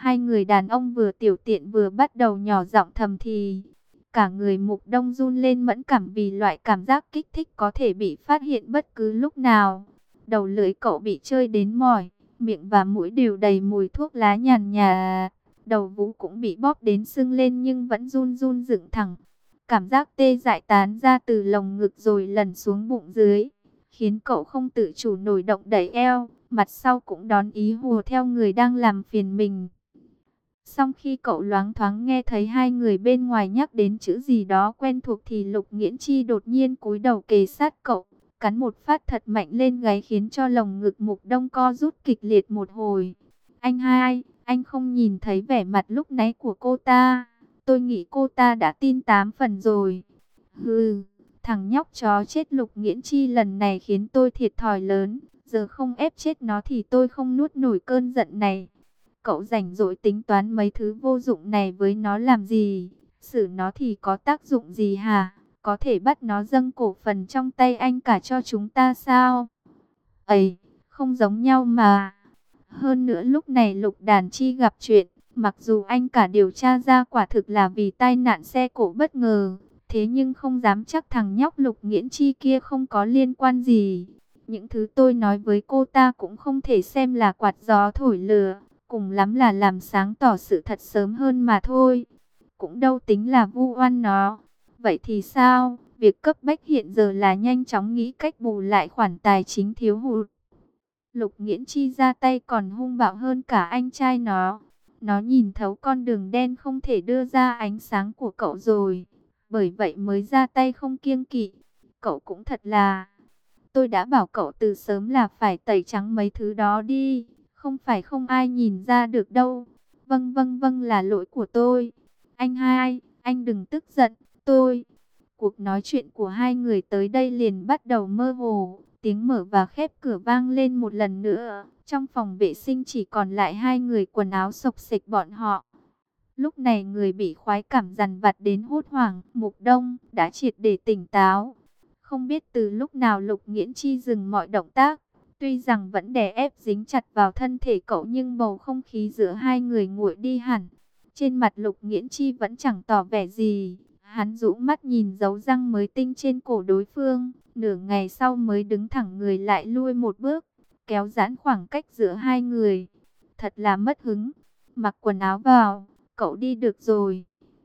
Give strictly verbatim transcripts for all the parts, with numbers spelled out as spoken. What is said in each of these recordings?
Hai người đàn ông vừa tiểu tiện vừa bắt đầu nhỏ giọng thầm thì. Cả người Mục Đông run lên mẫn cảm vì loại cảm giác kích thích có thể bị phát hiện bất cứ lúc nào. Đầu lưỡi cậu bị chơi đến mỏi, miệng và mũi đều đầy mùi thuốc lá nhàn nhạt. Đầu vú cũng bị bóp đến sưng lên nhưng vẫn run run dựng thẳng. Cảm giác tê dại tán ra từ lồng ngực rồi lần xuống bụng dưới, khiến cậu không tự chủ nổi động đẩy eo, mặt sau cũng đón ý hùa theo người đang làm phiền mình. Xong khi cậu loáng thoáng nghe thấy hai người bên ngoài nhắc đến chữ gì đó quen thuộc thì Lục Nghiễn Chi đột nhiên cúi đầu kề sát cậu, cắn một phát thật mạnh lên gáy khiến cho lồng ngực Mục Đông co rút kịch liệt một hồi. Anh hai, anh không nhìn thấy vẻ mặt lúc nãy của cô ta. Tôi nghĩ cô ta đã tin tám phần rồi. Hừ, thằng nhóc chó chết Lục Nghiễn Chi lần này khiến tôi thiệt thòi lớn. Giờ không ép chết nó thì tôi không nuốt nổi cơn giận này. Cậu rảnh rỗi tính toán mấy thứ vô dụng này với nó làm gì? Xử nó thì có tác dụng gì hả? Có thể bắt nó dâng cổ phần trong tay anh cả cho chúng ta sao? Ấy, không giống nhau mà. Hơn nữa lúc này Lục Đàn Chi gặp chuyện, mặc dù anh cả điều tra ra quả thực là vì tai nạn xe cộ bất ngờ, thế nhưng không dám chắc thằng nhóc Lục Nghiễn Chi kia không có liên quan gì. Những thứ tôi nói với cô ta cũng không thể xem là quạt gió thổi lửa, cùng lắm là làm sáng tỏ sự thật sớm hơn mà thôi. Cũng đâu tính là vu oan nó. Vậy thì sao? Việc cấp bách hiện giờ là nhanh chóng nghĩ cách bù lại khoản tài chính thiếu hụt. Lục Nghiễn Chi ra tay còn hung bạo hơn cả anh trai nó. Nó nhìn thấu con đường đen không thể đưa ra ánh sáng của cậu rồi. Bởi vậy mới ra tay không kiêng kỵ. Cậu cũng thật là... Tôi đã bảo cậu từ sớm là phải tẩy trắng mấy thứ đó đi. Không phải không ai nhìn ra được đâu. Vâng vâng vâng là lỗi của tôi. Anh hai, anh đừng tức giận, tôi... Cuộc nói chuyện của hai người tới đây liền bắt đầu mơ hồ. Tiếng mở và khép cửa vang lên một lần nữa. Trong phòng vệ sinh chỉ còn lại hai người quần áo xộc xệch bọn họ. Lúc này người bị khoái cảm dằn vặt đến hốt hoảng, Mục Đông đã triệt để tỉnh táo. Không biết từ lúc nào Lục Nghiễn Chi dừng mọi động tác. Tuy rằng vẫn đè ép dính chặt vào thân thể cậu nhưng bầu không khí giữa hai người nguội đi hẳn. Trên mặt Lục Nghiễn Chi vẫn chẳng tỏ vẻ gì. Hắn rũ mắt nhìn dấu răng mới tinh trên cổ đối phương. Nửa ngày sau mới đứng thẳng người lại lui một bước. Kéo giãn khoảng cách giữa hai người. Thật là mất hứng. Mặc quần áo vào. Cậu đi được rồi.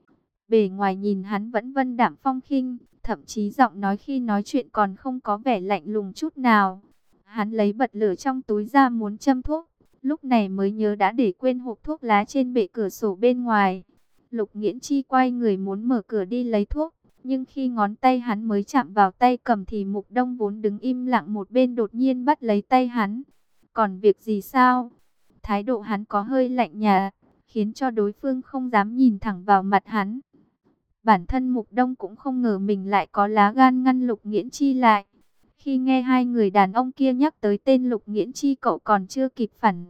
Bề ngoài nhìn hắn vẫn vân đạm phong khinh. Thậm chí giọng nói khi nói chuyện còn không có vẻ lạnh lùng chút nào. Hắn lấy bật lửa trong túi ra muốn châm thuốc. Lúc này mới nhớ đã để quên hộp thuốc lá trên bệ cửa sổ bên ngoài. Lục Nghiễn Chi quay người muốn mở cửa đi lấy thuốc. Nhưng khi ngón tay hắn mới chạm vào tay cầm thì Mục Đông vốn đứng im lặng một bên đột nhiên bắt lấy tay hắn. Còn việc gì sao? Thái độ hắn có hơi lạnh nhạt, khiến cho đối phương không dám nhìn thẳng vào mặt hắn. Bản thân Mục Đông cũng không ngờ mình lại có lá gan ngăn Lục Nghiễn Chi lại. Khi nghe hai người đàn ông kia nhắc tới tên Lục Nghiễn Chi cậu còn chưa kịp phản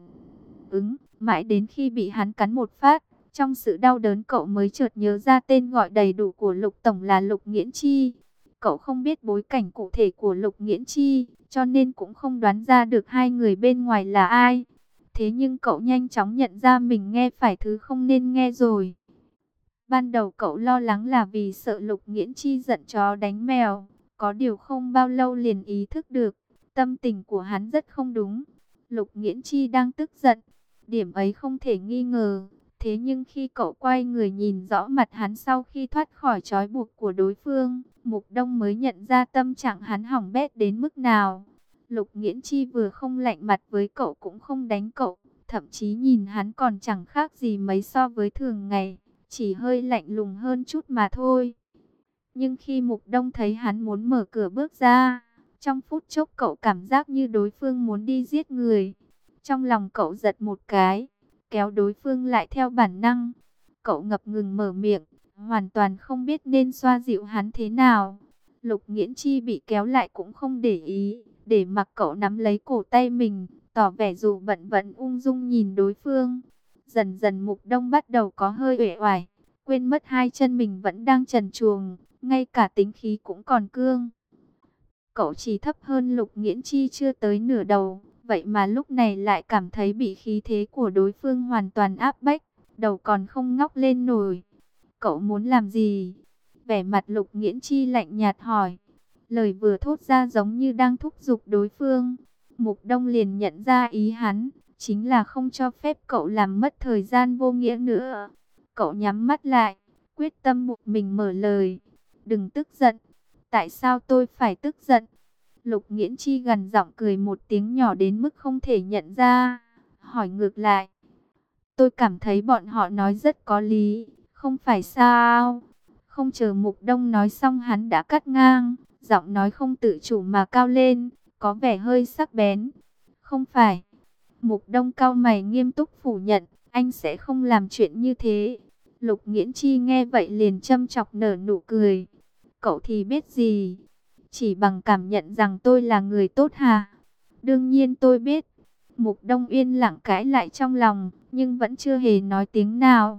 ứng. Mãi đến khi bị hắn cắn một phát, trong sự đau đớn cậu mới chợt nhớ ra tên gọi đầy đủ của Lục Tổng là Lục Nghiễn Chi. Cậu không biết bối cảnh cụ thể của Lục Nghiễn Chi, cho nên cũng không đoán ra được hai người bên ngoài là ai. Thế nhưng cậu nhanh chóng nhận ra mình nghe phải thứ không nên nghe rồi. Ban đầu cậu lo lắng là vì sợ Lục Nghiễn Chi giận chó đánh mèo. Có điều không bao lâu liền ý thức được, tâm tình của hắn rất không đúng. Lục Nghiễn Chi đang tức giận, điểm ấy không thể nghi ngờ. Thế nhưng khi cậu quay người nhìn rõ mặt hắn sau khi thoát khỏi trói buộc của đối phương, Mục Đông mới nhận ra tâm trạng hắn hỏng bét đến mức nào. Lục Nghiễn Chi vừa không lạnh mặt với cậu cũng không đánh cậu, thậm chí nhìn hắn còn chẳng khác gì mấy so với thường ngày, chỉ hơi lạnh lùng hơn chút mà thôi. Nhưng khi Mục Đông thấy hắn muốn mở cửa bước ra, trong phút chốc cậu cảm giác như đối phương muốn đi giết người. Trong lòng cậu giật một cái, kéo đối phương lại theo bản năng. Cậu ngập ngừng mở miệng, hoàn toàn không biết nên xoa dịu hắn thế nào. Lục Nghiễn Chi bị kéo lại cũng không để ý, để mặc cậu nắm lấy cổ tay mình, tỏ vẻ dù bận vẫn ung dung nhìn đối phương. Dần dần Mục Đông bắt đầu có hơi uể oải, quên mất hai chân mình vẫn đang trần truồng, ngay cả tính khí cũng còn cương. Cậu chỉ thấp hơn Lục Nghiễn Chi chưa tới nửa đầu, Vậy mà lúc này lại cảm thấy bị khí thế của đối phương hoàn toàn áp bách, đầu còn không ngóc lên nổi. Cậu muốn làm gì? Vẻ mặt Lục Nghiễn Chi lạnh nhạt hỏi. Lời vừa thốt ra giống như đang thúc giục đối phương. Mục Đông liền nhận ra ý hắn, chính là không cho phép cậu làm mất thời gian vô nghĩa nữa. Cậu nhắm mắt lại, quyết tâm buộc mình mở lời. Đừng tức giận. Tại sao tôi phải tức giận? Lục Nghiễn Chi gần giọng cười một tiếng nhỏ đến mức không thể nhận ra. Hỏi ngược lại. Tôi cảm thấy bọn họ nói rất có lý, không phải sao? Không chờ Mục Đông nói xong hắn đã cắt ngang, giọng nói không tự chủ mà cao lên, có vẻ hơi sắc bén. Không phải. Mục Đông cau mày nghiêm túc phủ nhận, anh sẽ không làm chuyện như thế. Lục Nghiễn Chi nghe vậy liền châm chọc nở nụ cười. Cậu thì biết gì? Chỉ bằng cảm nhận rằng tôi là người tốt hả? Đương nhiên tôi biết. Mục Đông yên lặng cãi lại trong lòng, nhưng vẫn chưa hề nói tiếng nào.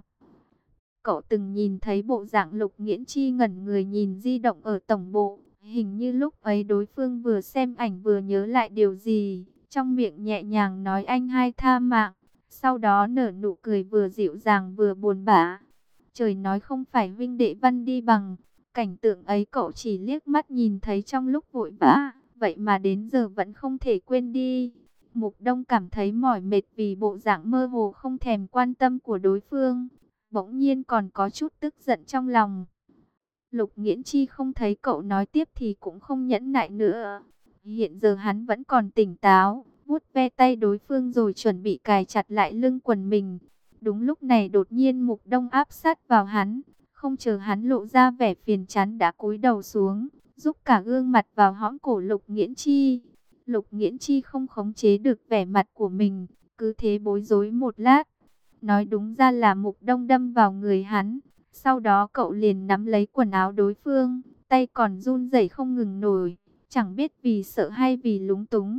Cậu từng nhìn thấy bộ dạng Lục Nghiễn Chi ngẩn người nhìn di động ở tổng bộ. Hình như lúc ấy đối phương vừa xem ảnh vừa nhớ lại điều gì. Trong miệng nhẹ nhàng nói anh hai tha mạng. Sau đó nở nụ cười vừa dịu dàng vừa buồn bã. Trời nói không phải huynh đệ Văn đi bằng. Cảnh tượng ấy cậu chỉ liếc mắt nhìn thấy trong lúc vội vã. Vậy mà đến giờ vẫn không thể quên đi. Mục Đông cảm thấy mỏi mệt vì bộ dạng mơ hồ không thèm quan tâm của đối phương. Bỗng nhiên còn có chút tức giận trong lòng. Lục Nghiễn Chi không thấy cậu nói tiếp thì cũng không nhẫn nại nữa. Hiện giờ hắn vẫn còn tỉnh táo, vuốt ve tay đối phương rồi chuẩn bị cài chặt lại lưng quần mình. Đúng lúc này đột nhiên Mục Đông áp sát vào hắn, không chờ hắn lộ ra vẻ phiền chán đã cúi đầu xuống, giúp cả gương mặt vào hõm cổ Lục Nghiễn Chi. Lục Nghiễn Chi không khống chế được vẻ mặt của mình, cứ thế bối rối một lát. Nói đúng ra là Mục Đông đâm vào người hắn. Sau đó cậu liền nắm lấy quần áo đối phương, tay còn run rẩy không ngừng nổi, chẳng biết vì sợ hay vì lúng túng.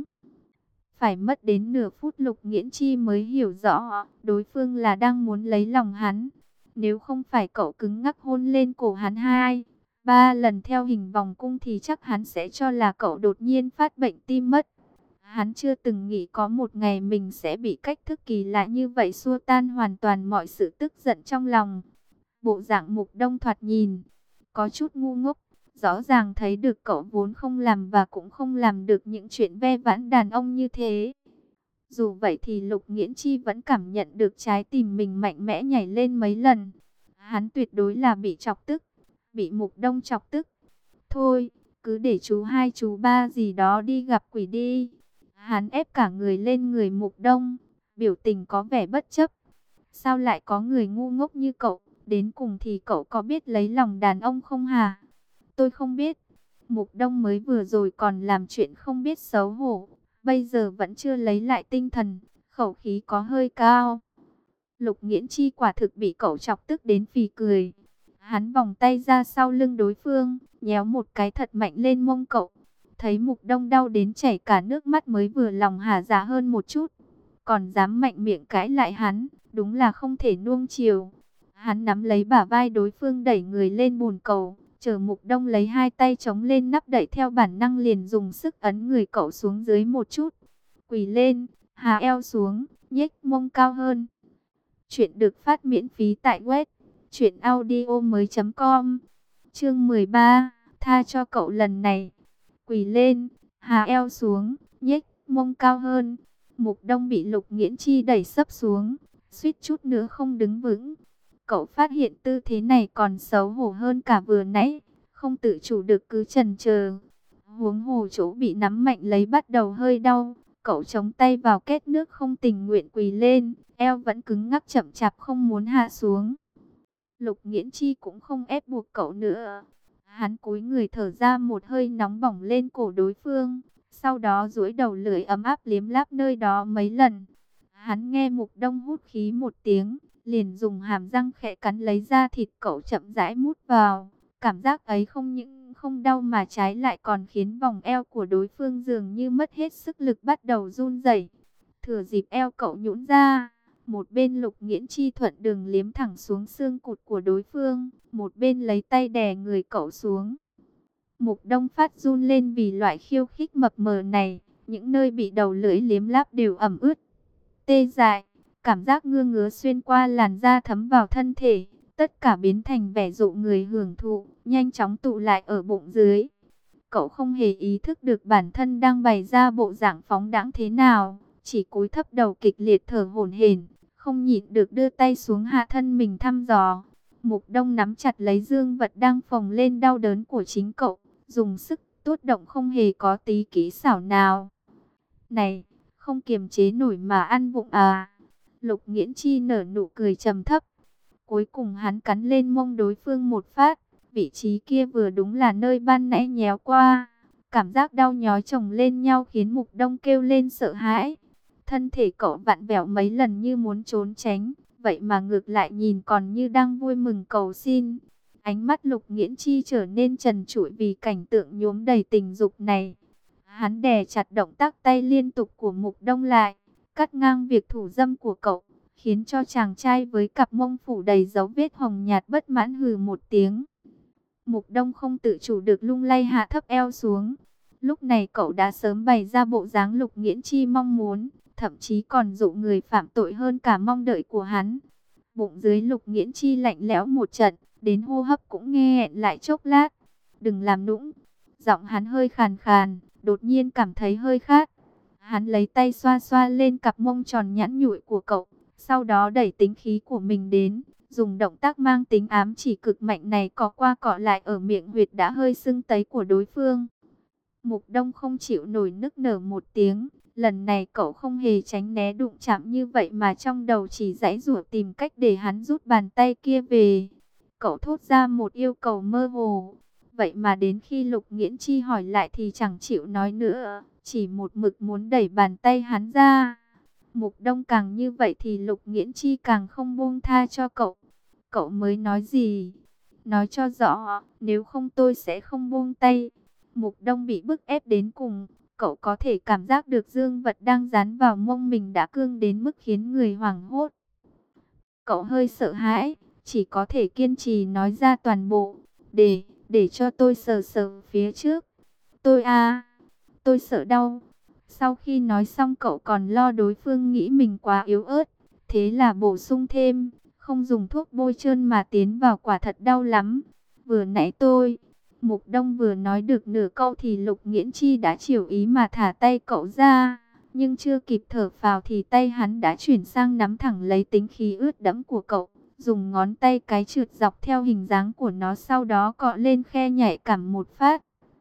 Phải mất đến nửa phút Lục Nghiễn Chi mới hiểu rõ, đối phương là đang muốn lấy lòng hắn. Nếu không phải cậu cứng ngắc hôn lên cổ hắn hai, ba lần theo hình vòng cung thì chắc hắn sẽ cho là cậu đột nhiên phát bệnh tim mất. Hắn chưa từng nghĩ có một ngày mình sẽ bị cách thức kỳ lạ như vậy xua tan hoàn toàn mọi sự tức giận trong lòng. Bộ dạng Mục Đông thoạt nhìn có chút ngu ngốc, rõ ràng thấy được cậu vốn không làm và cũng không làm được những chuyện ve vãn đàn ông như thế. Dù vậy thì Lục Nghiễn Chi vẫn cảm nhận được trái tim mình mạnh mẽ nhảy lên mấy lần. Hắn tuyệt đối là bị chọc tức, bị Mục Đông chọc tức. Thôi, cứ để chú hai chú ba gì đó đi gặp quỷ đi. Hắn ép cả người lên người Mục Đông, biểu tình có vẻ bất chấp. Sao lại có người ngu ngốc như cậu? Đến cùng thì cậu có biết lấy lòng đàn ông không hả? Tôi không biết. Mục Đông mới vừa rồi còn làm chuyện không biết xấu hổ. Bây giờ vẫn chưa lấy lại tinh thần. Khẩu khí có hơi cao. Lục Nghiễn Chi quả thực bị cậu chọc tức đến phì cười. Hắn vòng tay ra sau lưng đối phương, nhéo một cái thật mạnh lên mông cậu. Thấy Mục Đông đau đến chảy cả nước mắt mới vừa lòng hả dạ hơn một chút. Còn dám mạnh miệng cãi lại hắn, đúng là không thể nuông chiều. Hắn nắm lấy bả vai đối phương đẩy người lên bồn cầu, chờ Mục Đông lấy hai tay chống lên nắp đậy theo bản năng liền dùng sức ấn người cậu xuống dưới một chút. Quỳ lên, hạ eo xuống, nhếch mông cao hơn. Chuyện được phát miễn phí tại web truyện audio mới chấm com. Chương mười ba, tha cho cậu lần này. Quỳ lên, hạ eo xuống, nhếch mông cao hơn. Mục Đông bị Lục Nghiễn Chi đẩy sấp xuống, suýt chút nữa không đứng vững. Cậu phát hiện tư thế này còn xấu hổ hơn cả vừa nãy, không tự chủ được cứ chần chờ. Huống hồ chỗ bị nắm mạnh lấy bắt đầu hơi đau, cậu chống tay vào két nước không tình nguyện quỳ lên, eo vẫn cứng ngắc chậm chạp không muốn hạ xuống. Lục Nghiễn Chi cũng không ép buộc cậu nữa. Hắn cúi người thở ra một hơi nóng bỏng lên cổ đối phương, sau đó duỗi đầu lưỡi ấm áp liếm láp nơi đó mấy lần. Hắn nghe Mục Đông hút khí một tiếng, liền dùng hàm răng khẽ cắn lấy da thịt cậu chậm rãi mút vào. Cảm giác ấy không những không đau mà trái lại còn khiến vòng eo của đối phương dường như mất hết sức lực bắt đầu run rẩy. Thừa dịp eo cậu nhũn ra, một bên Lục Nghiễn Chi thuận đường liếm thẳng xuống xương cụt của đối phương, một bên lấy tay đè người cậu xuống. Mục Đông phát run lên vì loại khiêu khích mập mờ này, những nơi bị đầu lưỡi liếm láp đều ẩm ướt, tê dại, cảm giác ngứa ngứa xuyên qua làn da thấm vào thân thể, tất cả biến thành vẻ dụ người hưởng thụ, nhanh chóng tụ lại ở bụng dưới. Cậu không hề ý thức được bản thân đang bày ra bộ dạng phóng đãng thế nào, chỉ cúi thấp đầu kịch liệt thở hổn hển, không nhịn được đưa tay xuống hạ thân mình thăm dò. Mục Đông nắm chặt lấy dương vật đang phồng lên đau đớn của chính cậu, dùng sức tuốt động không hề có tí kỹ xảo nào. Này, không kiềm chế nổi mà ăn vụng à? Lục Nghiễn Chi nở nụ cười trầm thấp. Cuối cùng hắn cắn lên mông đối phương một phát. Vị trí kia vừa đúng là nơi ban nãy nhéo qua. Cảm giác đau nhói chồng lên nhau khiến Mục Đông kêu lên sợ hãi. Thân thể cậu vặn vẹo mấy lần như muốn trốn tránh. Vậy mà ngược lại nhìn còn như đang vui mừng cầu xin. Ánh mắt Lục Nghiễn Chi trở nên trần trụi vì cảnh tượng nhuốm đầy tình dục này. Hắn đè chặt động tác tay liên tục của Mục Đông lại, cắt ngang việc thủ dâm của cậu, khiến cho chàng trai với cặp mông phủ đầy dấu vết hồng nhạt bất mãn hừ một tiếng. Mục Đông không tự chủ được lung lay hạ thấp eo xuống. Lúc này cậu đã sớm bày ra bộ dáng Lục Nghiễn Chi mong muốn, thậm chí còn dụ người phạm tội hơn cả mong đợi của hắn. Bụng dưới Lục Nghiễn Chi lạnh lẽo một trận, đến hô hấp cũng nghe nghẹn lại chốc lát. Đừng làm nũng. Giọng hắn hơi khàn khàn, đột nhiên cảm thấy hơi khát. Hắn lấy tay xoa xoa lên cặp mông tròn nhẵn nhụi của cậu, sau đó đẩy tính khí của mình đến, dùng động tác mang tính ám chỉ cực mạnh này cọ qua cọ lại ở miệng huyệt đã hơi sưng tấy của đối phương. Mục Đông không chịu nổi nức nở một tiếng, lần này cậu không hề tránh né đụng chạm như vậy mà trong đầu chỉ giãy giụa tìm cách để hắn rút bàn tay kia về. Cậu thốt ra một yêu cầu mơ hồ. Vậy mà đến khi Lục Nghiễn Chi hỏi lại thì chẳng chịu nói nữa, chỉ một mực muốn đẩy bàn tay hắn ra. Mục Đông càng như vậy thì Lục Nghiễn Chi càng không buông tha cho cậu. Cậu mới nói gì? Nói cho rõ, nếu không tôi sẽ không buông tay. Mục Đông bị bức ép đến cùng, cậu có thể cảm giác được dương vật đang dán vào mông mình đã cương đến mức khiến người hoảng hốt. Cậu hơi sợ hãi, chỉ có thể kiên trì nói ra toàn bộ, để... để cho tôi sờ sờ phía trước. Tôi à, tôi sợ đau. Sau khi nói xong cậu còn lo đối phương nghĩ mình quá yếu ớt, thế là bổ sung thêm, không dùng thuốc bôi trơn mà tiến vào quả thật đau lắm. Vừa nãy tôi, Mục Đông vừa nói được nửa câu thì Lục Nghiễn Chi đã chiều ý mà thả tay cậu ra, nhưng chưa kịp thở phào thì tay hắn đã chuyển sang nắm thẳng lấy tính khí ướt đẫm của cậu. Dùng ngón tay cái trượt dọc theo hình dáng của nó, sau đó cọ lên khe nhạy cảm một phát.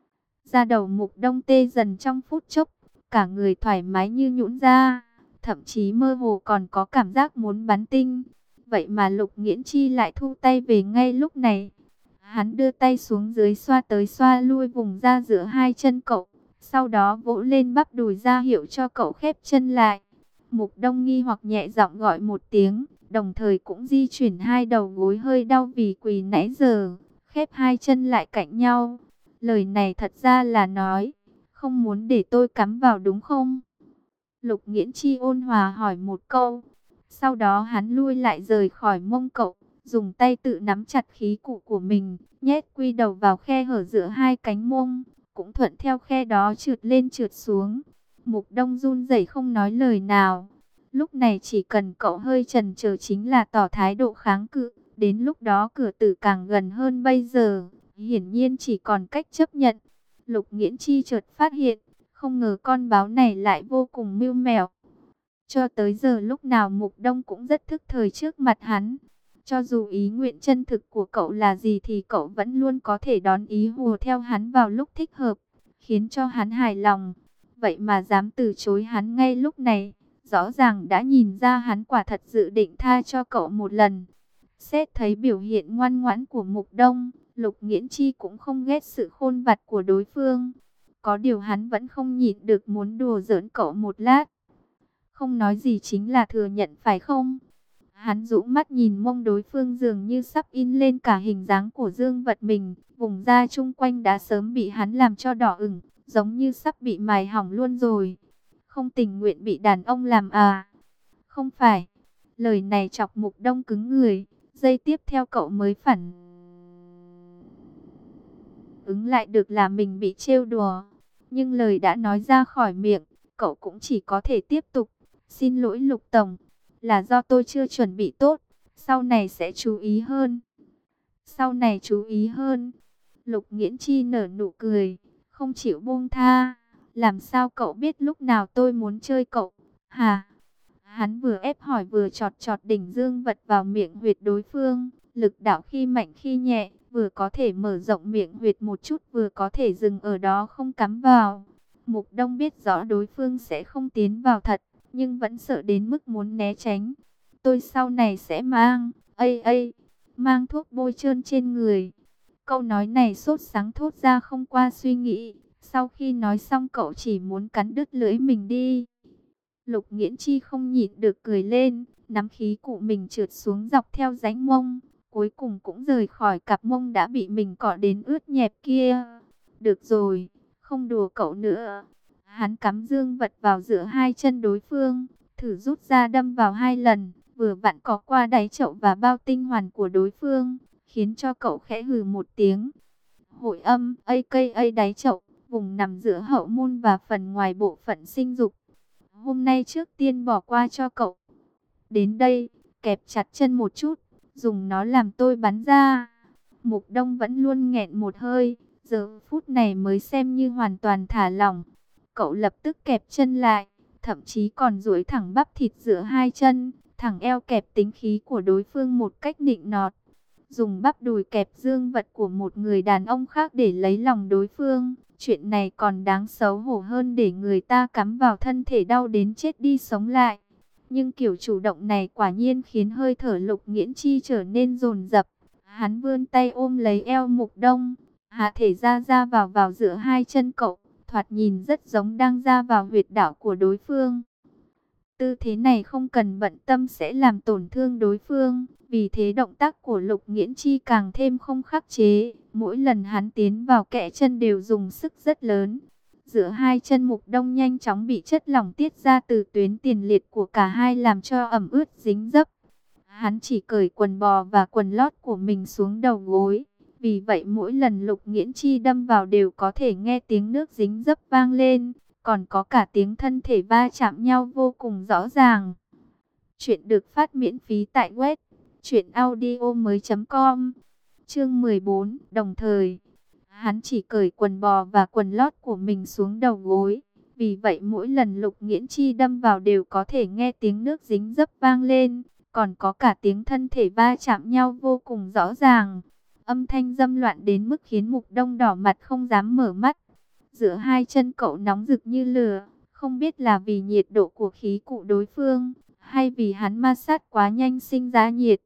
Da đầu Mục Đông tê dần trong phút chốc, cả người thoải mái như nhũn ra, thậm chí mơ hồ còn có cảm giác muốn bắn tinh. Vậy mà Lục Nghiễn Chi lại thu tay về ngay lúc này. Hắn đưa tay xuống dưới xoa tới xoa lui vùng da giữa hai chân cậu, sau đó vỗ lên bắp đùi ra hiệu cho cậu khép chân lại. Mục Đông nghi hoặc nhẹ giọng gọi một tiếng, đồng thời cũng di chuyển hai đầu gối hơi đau vì quỳ nãy giờ, khép hai chân lại cạnh nhau. Lời này thật ra là nói, không muốn để tôi cắm vào đúng không? Lục Nghiễn Chi ôn hòa hỏi một câu, sau đó hắn lui lại rời khỏi mông cậu, dùng tay tự nắm chặt khí cụ của mình, nhét quy đầu vào khe hở giữa hai cánh mông, cũng thuận theo khe đó trượt lên trượt xuống. Mục Đông run rẩy không nói lời nào. Lúc này chỉ cần cậu hơi chần chờ chính là tỏ thái độ kháng cự, đến lúc đó cửa tử càng gần hơn bây giờ, hiển nhiên chỉ còn cách chấp nhận. Lục Nghiễn Chi chợt phát hiện, không ngờ con báo này lại vô cùng mưu mẹo. Cho tới giờ lúc nào Mục Đông cũng rất thức thời trước mặt hắn. Cho dù ý nguyện chân thực của cậu là gì thì cậu vẫn luôn có thể đón ý hùa theo hắn vào lúc thích hợp, khiến cho hắn hài lòng. Vậy mà dám từ chối hắn ngay lúc này, rõ ràng đã nhìn ra hắn quả thật dự định tha cho cậu một lần. Xét thấy biểu hiện ngoan ngoãn của Mục Đông, Lục Nghiễn Chi cũng không ghét sự khôn vặt của đối phương. Có điều hắn vẫn không nhịn được muốn đùa giỡn cậu một lát. Không nói gì chính là thừa nhận phải không? Hắn dụ mắt nhìn mông đối phương dường như sắp in lên cả hình dáng của dương vật mình. Vùng da chung quanh đã sớm bị hắn làm cho đỏ ửng, giống như sắp bị mài hỏng luôn rồi. Không tình nguyện bị đàn ông làm à? Không phải. Lời này chọc Mục Đông cứng người. Giây tiếp theo cậu mới phản ứng lại được là mình bị trêu đùa. Nhưng lời đã nói ra khỏi miệng, cậu cũng chỉ có thể tiếp tục. Xin lỗi Lục Tổng, là do tôi chưa chuẩn bị tốt, sau này sẽ chú ý hơn. Sau này chú ý hơn. Lục Nghiễn Chi nở nụ cười, không chịu buông tha. Làm sao cậu biết lúc nào tôi muốn chơi cậu? Hả? Hắn vừa ép hỏi vừa chọt chọt đỉnh dương vật vào miệng huyệt đối phương. Lực đạo khi mạnh khi nhẹ, vừa có thể mở rộng miệng huyệt một chút, vừa có thể dừng ở đó không cắm vào. Mục Đông biết rõ đối phương sẽ không tiến vào thật, nhưng vẫn sợ đến mức muốn né tránh. Tôi sau này sẽ mang, ây ây, mang thuốc bôi trơn trên người. Câu nói này sốt sắng thốt ra không qua suy nghĩ. Sau khi nói xong cậu chỉ muốn cắn đứt lưỡi mình đi. Lục Nghiễn Chi không nhịn được cười lên, nắm khí cụ mình trượt xuống dọc theo rãnh mông. Cuối cùng cũng rời khỏi cặp mông đã bị mình cọ đến ướt nhẹp kia. Được rồi, không đùa cậu nữa. Hắn cắm dương vật vào giữa hai chân đối phương, thử rút ra đâm vào hai lần, vừa vặn có qua đáy chậu và bao tinh hoàn của đối phương, khiến cho cậu khẽ hừ một tiếng. Hội âm, a ca a đáy chậu, vùng nằm giữa hậu môn và phần ngoài bộ phận sinh dục. Hôm nay trước tiên bỏ qua cho cậu. Đến đây, kẹp chặt chân một chút, dùng nó làm tôi bắn ra. Mục Đông vẫn luôn nghẹn một hơi, giờ phút này mới xem như hoàn toàn thả lỏng. Cậu lập tức kẹp chân lại, thậm chí còn duỗi thẳng bắp thịt giữa hai chân, thẳng eo kẹp tính khí của đối phương một cách nịnh nọt. Dùng bắp đùi kẹp dương vật của một người đàn ông khác để lấy lòng đối phương. Chuyện này còn đáng xấu hổ hơn để người ta cắm vào thân thể đau đến chết đi sống lại. Nhưng kiểu chủ động này quả nhiên khiến hơi thở Lục Nghiễn Chi trở nên dồn dập. Hắn vươn tay ôm lấy eo Mục Đông, hạ thể ra ra vào vào giữa hai chân cậu, thoạt nhìn rất giống đang ra vào huyệt đạo của đối phương. Tư thế này không cần bận tâm sẽ làm tổn thương đối phương, vì thế động tác của Lục Nghiễn Chi càng thêm không khắc chế. Mỗi lần hắn tiến vào kẽ chân đều dùng sức rất lớn. Giữa hai chân Mục Đông nhanh chóng bị chất lỏng tiết ra từ tuyến tiền liệt của cả hai làm cho ẩm ướt dính dấp. Hắn chỉ cởi quần bò và quần lót của mình xuống đầu gối. Vì vậy mỗi lần Lục Nghiễn Chi đâm vào đều có thể nghe tiếng nước dính dấp vang lên. Còn có cả tiếng thân thể va chạm nhau vô cùng rõ ràng. Chuyện được phát miễn phí tại web truyện audio mới chấm com. Chương mười bốn, đồng thời, hắn chỉ cởi quần bò và quần lót của mình xuống đầu gối. Vì vậy mỗi lần Lục Nghiễn Chi đâm vào đều có thể nghe tiếng nước dính dấp vang lên. Còn có cả tiếng thân thể va chạm nhau vô cùng rõ ràng. Âm thanh dâm loạn đến mức khiến Mục Đông đỏ mặt không dám mở mắt. Giữa hai chân cậu nóng rực như lửa, không biết là vì nhiệt độ của khí cụ đối phương, hay vì hắn ma sát quá nhanh sinh ra nhiệt.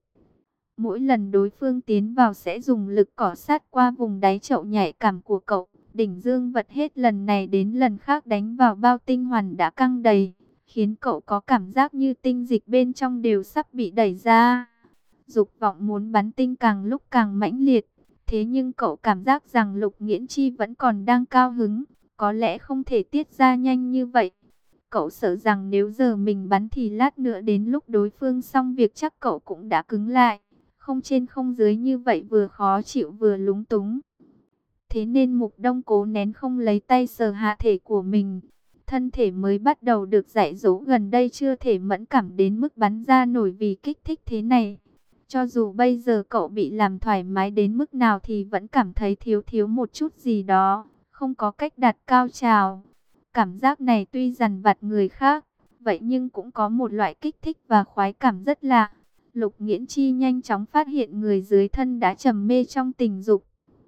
Mỗi lần đối phương tiến vào sẽ dùng lực cọ sát qua vùng đáy chậu nhạy cảm của cậu. Đỉnh dương vật hết lần này đến lần khác đánh vào bao tinh hoàn đã căng đầy, khiến cậu có cảm giác như tinh dịch bên trong đều sắp bị đẩy ra. Dục vọng muốn bắn tinh càng lúc càng mãnh liệt. Thế nhưng cậu cảm giác rằng Lục Nghiễn Chi vẫn còn đang cao hứng, có lẽ không thể tiết ra nhanh như vậy. Cậu sợ rằng nếu giờ mình bắn thì lát nữa đến lúc đối phương xong việc chắc cậu cũng đã cứng lại. Không trên không dưới như vậy vừa khó chịu vừa lúng túng. Thế nên Mục Đông cố nén không lấy tay sờ hạ thể của mình. Thân thể mới bắt đầu được dạy dỗ gần đây chưa thể mẫn cảm đến mức bắn ra nổi vì kích thích thế này. Cho dù bây giờ cậu bị làm thoải mái đến mức nào thì vẫn cảm thấy thiếu thiếu một chút gì đó, không có cách đạt cao trào. Cảm giác này tuy dằn vặt người khác, vậy nhưng cũng có một loại kích thích và khoái cảm rất lạ. Lục Nghiễn Chi nhanh chóng phát hiện người dưới thân đã trầm mê trong tình dục.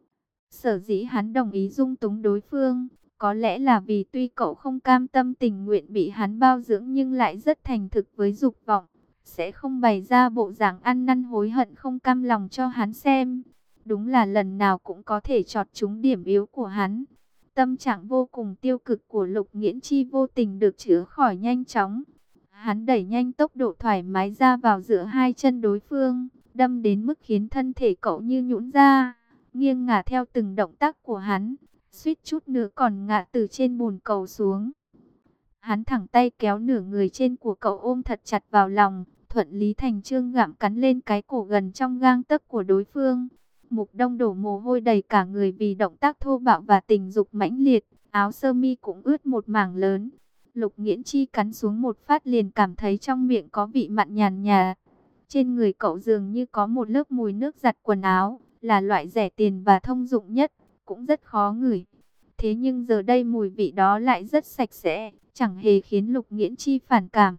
Sở dĩ hắn đồng ý dung túng đối phương, có lẽ là vì tuy cậu không cam tâm tình nguyện bị hắn bao dưỡng nhưng lại rất thành thực với dục vọng. Sẽ không bày ra bộ dạng ăn năn hối hận không cam lòng cho hắn xem. Đúng là lần nào cũng có thể chọt trúng điểm yếu của hắn. Tâm trạng vô cùng tiêu cực của Lục Nghiễn Chi vô tình được chữa khỏi nhanh chóng. Hắn đẩy nhanh tốc độ thoải mái ra vào giữa hai chân đối phương, đâm đến mức khiến thân thể cậu như nhũn ra, nghiêng ngả theo từng động tác của hắn, suýt chút nữa còn ngã từ trên bồn cầu xuống. Hắn thẳng tay kéo nửa người trên của cậu ôm thật chặt vào lòng, thuận lý thành chương gặm cắn lên cái cổ gần trong gang tấc của đối phương. Mục Đông đổ mồ hôi đầy cả người vì động tác thô bạo và tình dục mãnh liệt, áo sơ mi cũng ướt một mảng lớn. Lục Nghiễn Chi cắn xuống một phát liền cảm thấy trong miệng có vị mặn nhàn nhạt. Trên người cậu dường như có một lớp mùi nước giặt quần áo, là loại rẻ tiền và thông dụng nhất, cũng rất khó ngửi. Thế nhưng giờ đây mùi vị đó lại rất sạch sẽ, chẳng hề khiến Lục Nghiễn Chi phản cảm.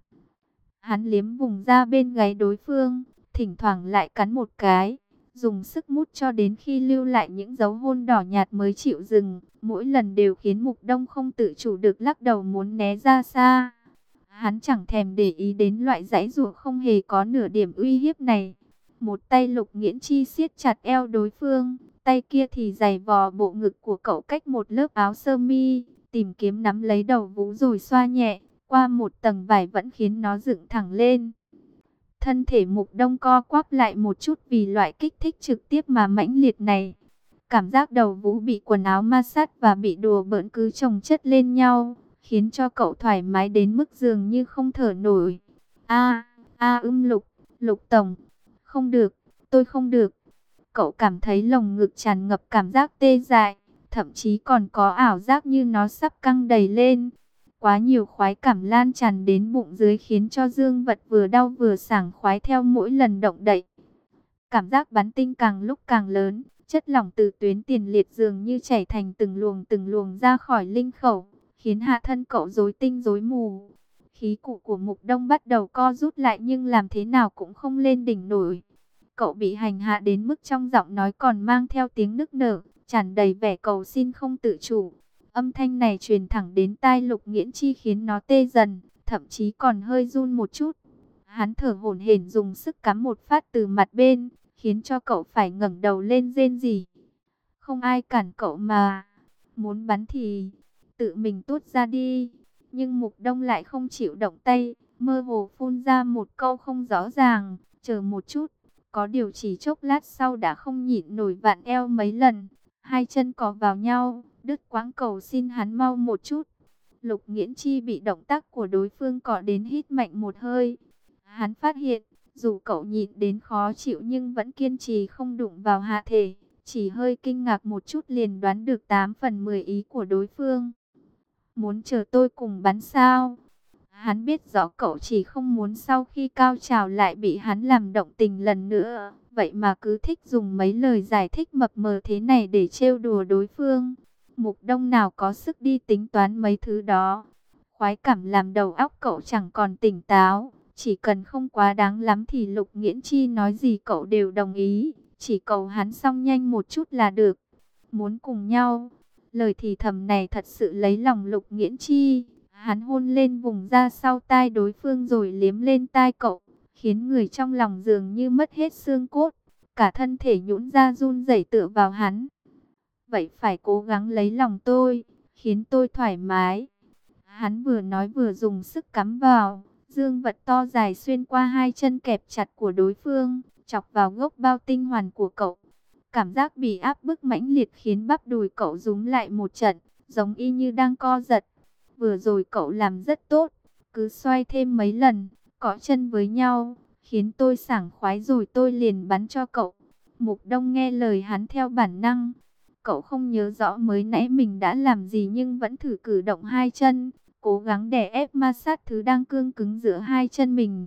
Hắn liếm vùng da bên gáy đối phương, thỉnh thoảng lại cắn một cái, dùng sức mút cho đến khi lưu lại những dấu hôn đỏ nhạt mới chịu dừng. Mỗi lần đều khiến Mục Đông không tự chủ được lắc đầu muốn né ra xa. Hắn chẳng thèm để ý đến loại giãy giụa không hề có nửa điểm uy hiếp này. Một tay Lục Nghiễn Chi siết chặt eo đối phương, tay kia thì giày vò bộ ngực của cậu cách một lớp áo sơ mi, tìm kiếm nắm lấy đầu vú rồi xoa nhẹ, qua một tầng vải vẫn khiến nó dựng thẳng lên. Thân thể Mục Đông co quắp lại một chút vì loại kích thích trực tiếp mà mãnh liệt này. Cảm giác đầu vú bị quần áo ma sát và bị đùa bỡn cứ chồng chất lên nhau, khiến cho cậu thoải mái đến mức dường như không thở nổi. A, a ưm Lục, Lục Tổng, không được, tôi không được. Cậu cảm thấy lồng ngực tràn ngập cảm giác tê dại, thậm chí còn có ảo giác như nó sắp căng đầy lên. Quá nhiều khoái cảm lan tràn đến bụng dưới khiến cho dương vật vừa đau vừa sảng khoái theo mỗi lần động đậy. Cảm giác bắn tinh càng lúc càng lớn, chất lỏng từ tuyến tiền liệt dường như chảy thành từng luồng từng luồng ra khỏi linh khẩu, khiến hạ thân cậu rối tinh rối mù. Khí cụ của Mục Đông bắt đầu co rút lại nhưng làm thế nào cũng không lên đỉnh nổi. Cậu bị hành hạ đến mức trong giọng nói còn mang theo tiếng nức nở, tràn đầy vẻ cầu xin không tự chủ. Âm thanh này truyền thẳng đến tai Lục Nghiễn Chi khiến nó tê dần, thậm chí còn hơi run một chút. Hắn thở hổn hển dùng sức cắm một phát từ mặt bên, khiến cho cậu phải ngẩng đầu lên rên rỉ. Không ai cản cậu mà, muốn bắn thì tự mình tuốt ra đi. Nhưng Mục Đông lại không chịu động tay, mơ hồ phun ra một câu không rõ ràng, chờ một chút. Có điều chỉ chốc lát sau đã không nhịn nổi vặn eo mấy lần, hai chân cò vào nhau, đứt quãng cầu xin hắn mau một chút. Lục Nghiễn Chi bị động tác của đối phương cọ đến hít mạnh một hơi. Hắn phát hiện, dù cậu nhịn đến khó chịu nhưng vẫn kiên trì không đụng vào hạ thể, chỉ hơi kinh ngạc một chút liền đoán được tám phần mười ý của đối phương. Muốn chờ tôi cùng bắn sao? Hắn biết rõ cậu chỉ không muốn sau khi cao trào lại bị hắn làm động tình lần nữa. Vậy mà cứ thích dùng mấy lời giải thích mập mờ thế này để trêu đùa đối phương. Mục Đông nào có sức đi tính toán mấy thứ đó. Khoái cảm làm đầu óc cậu chẳng còn tỉnh táo. Chỉ cần không quá đáng lắm thì Lục Nghiễn Chi nói gì cậu đều đồng ý. Chỉ cầu hắn xong nhanh một chút là được. Muốn cùng nhau. Lời thì thầm này thật sự lấy lòng Lục Nghiễn Chi. Hắn hôn lên vùng da sau tai đối phương rồi liếm lên tai cậu, khiến người trong lòng dường như mất hết xương cốt, cả thân thể nhũn ra run rẩy tựa vào hắn. Vậy phải cố gắng lấy lòng tôi, khiến tôi thoải mái. Hắn vừa nói vừa dùng sức cắm vào, dương vật to dài xuyên qua hai chân kẹp chặt của đối phương, chọc vào gốc bao tinh hoàn của cậu. Cảm giác bị áp bức mãnh liệt khiến bắp đùi cậu rúm lại một trận, giống y như đang co giật. Vừa rồi cậu làm rất tốt, cứ xoay thêm mấy lần, cọ chân với nhau, khiến tôi sảng khoái rồi tôi liền bắn cho cậu. Mục Đông nghe lời hắn theo bản năng. Cậu không nhớ rõ mới nãy mình đã làm gì nhưng vẫn thử cử động hai chân, cố gắng đè ép ma sát thứ đang cương cứng giữa hai chân mình.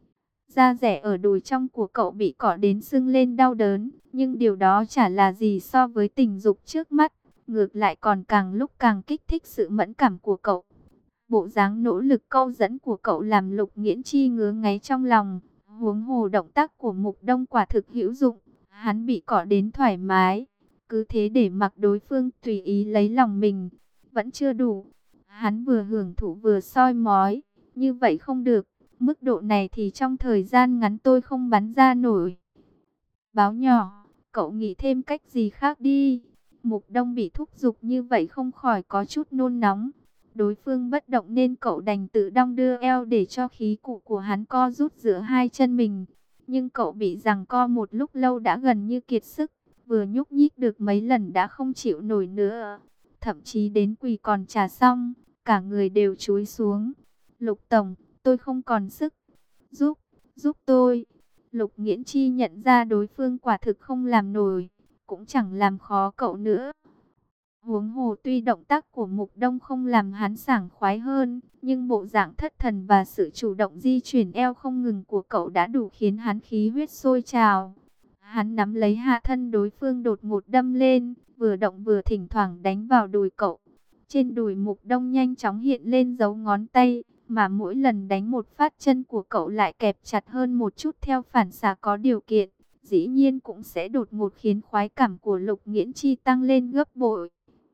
Da rẻ ở đùi trong của cậu bị cọ đến sưng lên đau đớn, nhưng điều đó chả là gì so với tình dục trước mắt. Ngược lại còn càng lúc càng kích thích sự mẫn cảm của cậu. Bộ dáng nỗ lực câu dẫn của cậu làm Lục Nghiễn Chi ngứa ngáy trong lòng. Huống hồ động tác của Mục Đông quả thực hữu dụng. Hắn bị cọ đến thoải mái. Cứ thế để mặc đối phương tùy ý lấy lòng mình. Vẫn chưa đủ. Hắn vừa hưởng thụ vừa soi mói. Như vậy không được. Mức độ này thì trong thời gian ngắn tôi không bắn ra nổi. Báo nhỏ, cậu nghĩ thêm cách gì khác đi. Mục Đông bị thúc giục như vậy không khỏi có chút nôn nóng. Đối phương bất động nên cậu đành tự đong đưa eo để cho khí cụ của hắn co rút giữa hai chân mình. Nhưng cậu bị giằng co một lúc lâu đã gần như kiệt sức. Vừa nhúc nhích được mấy lần đã không chịu nổi nữa. Thậm chí đến quỳ còn chả xong, cả người đều chúi xuống. Lục Tổng, tôi không còn sức. Giúp, giúp tôi. Lục Nghiễn Chi nhận ra đối phương quả thực không làm nổi, cũng chẳng làm khó cậu nữa. Huống hồ tuy động tác của Mục Đông không làm hắn sảng khoái hơn, nhưng bộ dạng thất thần và sự chủ động di chuyển eo không ngừng của cậu đã đủ khiến hắn khí huyết sôi trào. Hắn nắm lấy hạ thân đối phương đột ngột đâm lên, vừa động vừa thỉnh thoảng đánh vào đùi cậu. Trên đùi Mục Đông nhanh chóng hiện lên dấu ngón tay, mà mỗi lần đánh một phát chân của cậu lại kẹp chặt hơn một chút theo phản xạ có điều kiện. Dĩ nhiên cũng sẽ đột ngột khiến khoái cảm của Lục Nghiễn Chi tăng lên gấp bội.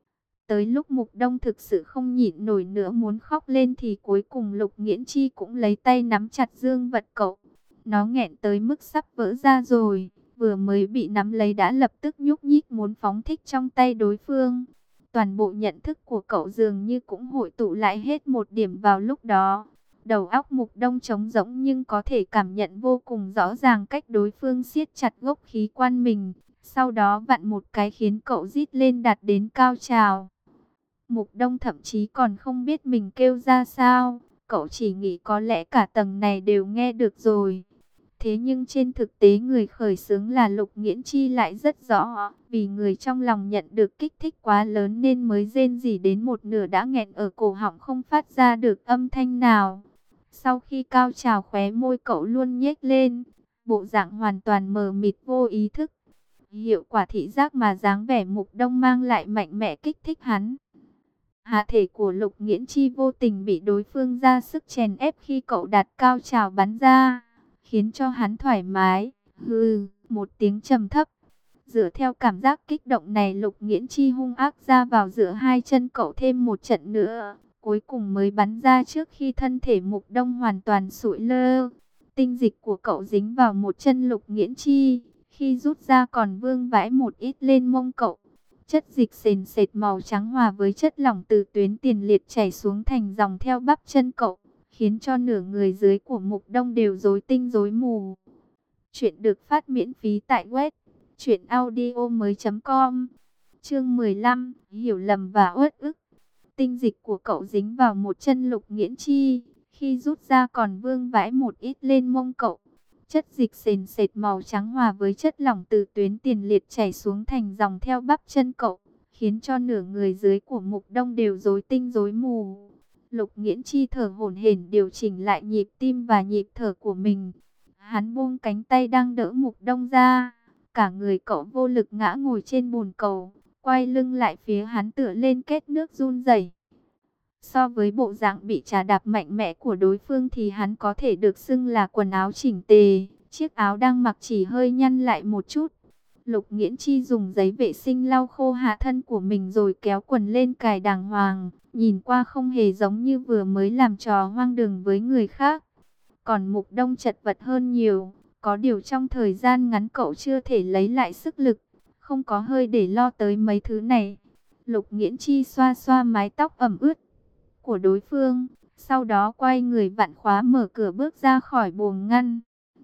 Tới lúc Mục Đông thực sự không nhịn nổi nữa muốn khóc lên thì cuối cùng Lục Nghiễn Chi cũng lấy tay nắm chặt dương vật cậu. Nó nghẹn tới mức sắp vỡ ra rồi, vừa mới bị nắm lấy đã lập tức nhúc nhích muốn phóng thích trong tay đối phương. Toàn bộ nhận thức của cậu dường như cũng hội tụ lại hết một điểm vào lúc đó. Đầu óc Mục Đông trống rỗng nhưng có thể cảm nhận vô cùng rõ ràng cách đối phương siết chặt gốc khí quan mình. Sau đó vặn một cái khiến cậu rít lên đạt đến cao trào. Mục Đông thậm chí còn không biết mình kêu ra sao, cậu chỉ nghĩ có lẽ cả tầng này đều nghe được rồi. Thế nhưng trên thực tế người khởi xướng là Lục Nghiễn Chi lại rất rõ, vì người trong lòng nhận được kích thích quá lớn nên mới rên rỉ đến một nửa đã nghẹn ở cổ họng không phát ra được âm thanh nào. Sau khi cao trào khóe môi cậu luôn nhếch lên, bộ dạng hoàn toàn mờ mịt vô ý thức. Hiệu quả thị giác mà dáng vẻ Mục Đông mang lại mạnh mẽ kích thích hắn. Hạ thể của Lục Nghiễn Chi vô tình bị đối phương ra sức chèn ép khi cậu đạt cao trào bắn ra, khiến cho hắn thoải mái. Hừ, một tiếng trầm thấp. Dựa theo cảm giác kích động này, Lục Nghiễn Chi hung ác ra vào giữa hai chân cậu thêm một trận nữa, cuối cùng mới bắn ra trước khi thân thể Mục Đông hoàn toàn sụi lơ. Tinh dịch của cậu dính vào một chân Lục Nghiễn Chi, khi rút ra còn vương vãi một ít lên mông cậu. Chất dịch sền sệt màu trắng hòa với chất lỏng từ tuyến tiền liệt chảy xuống thành dòng theo bắp chân cậu, khiến cho nửa người dưới của Mục Đông đều rối tinh rối mù. Chuyện được phát miễn phí tại web truyện audio mới chấm com. Chương mười lăm, hiểu lầm và uất ức. Tinh dịch của cậu dính vào một chân Lục Nghiễn Chi, khi rút ra còn vương vãi một ít lên mông cậu. Chất dịch sền sệt màu trắng hòa với chất lỏng từ tuyến tiền liệt chảy xuống thành dòng theo bắp chân cậu, khiến cho nửa người dưới của Mục Đông đều rối tinh rối mù. Lục Nghiễn Chi thở hổn hển điều chỉnh lại nhịp tim và nhịp thở của mình. Hắn buông cánh tay đang đỡ Mục Đông ra, cả người cậu vô lực ngã ngồi trên bồn cầu, quay lưng lại phía hắn tựa lên két nước run rẩy. So với bộ dạng bị trà đạp mạnh mẽ của đối phương thì hắn có thể được xưng là quần áo chỉnh tề, chiếc áo đang mặc chỉ hơi nhăn lại một chút. Lục Nghiễn Chi dùng giấy vệ sinh lau khô hạ thân của mình rồi kéo quần lên cài đàng hoàng, nhìn qua không hề giống như vừa mới làm trò hoang đường với người khác. Còn Mục Đông chật vật hơn nhiều, có điều trong thời gian ngắn cậu chưa thể lấy lại sức lực, không có hơi để lo tới mấy thứ này. Lục Nghiễn Chi xoa xoa mái tóc ẩm ướt của đối phương, sau đó quay người vặn khóa mở cửa bước ra khỏi buồng ngăn.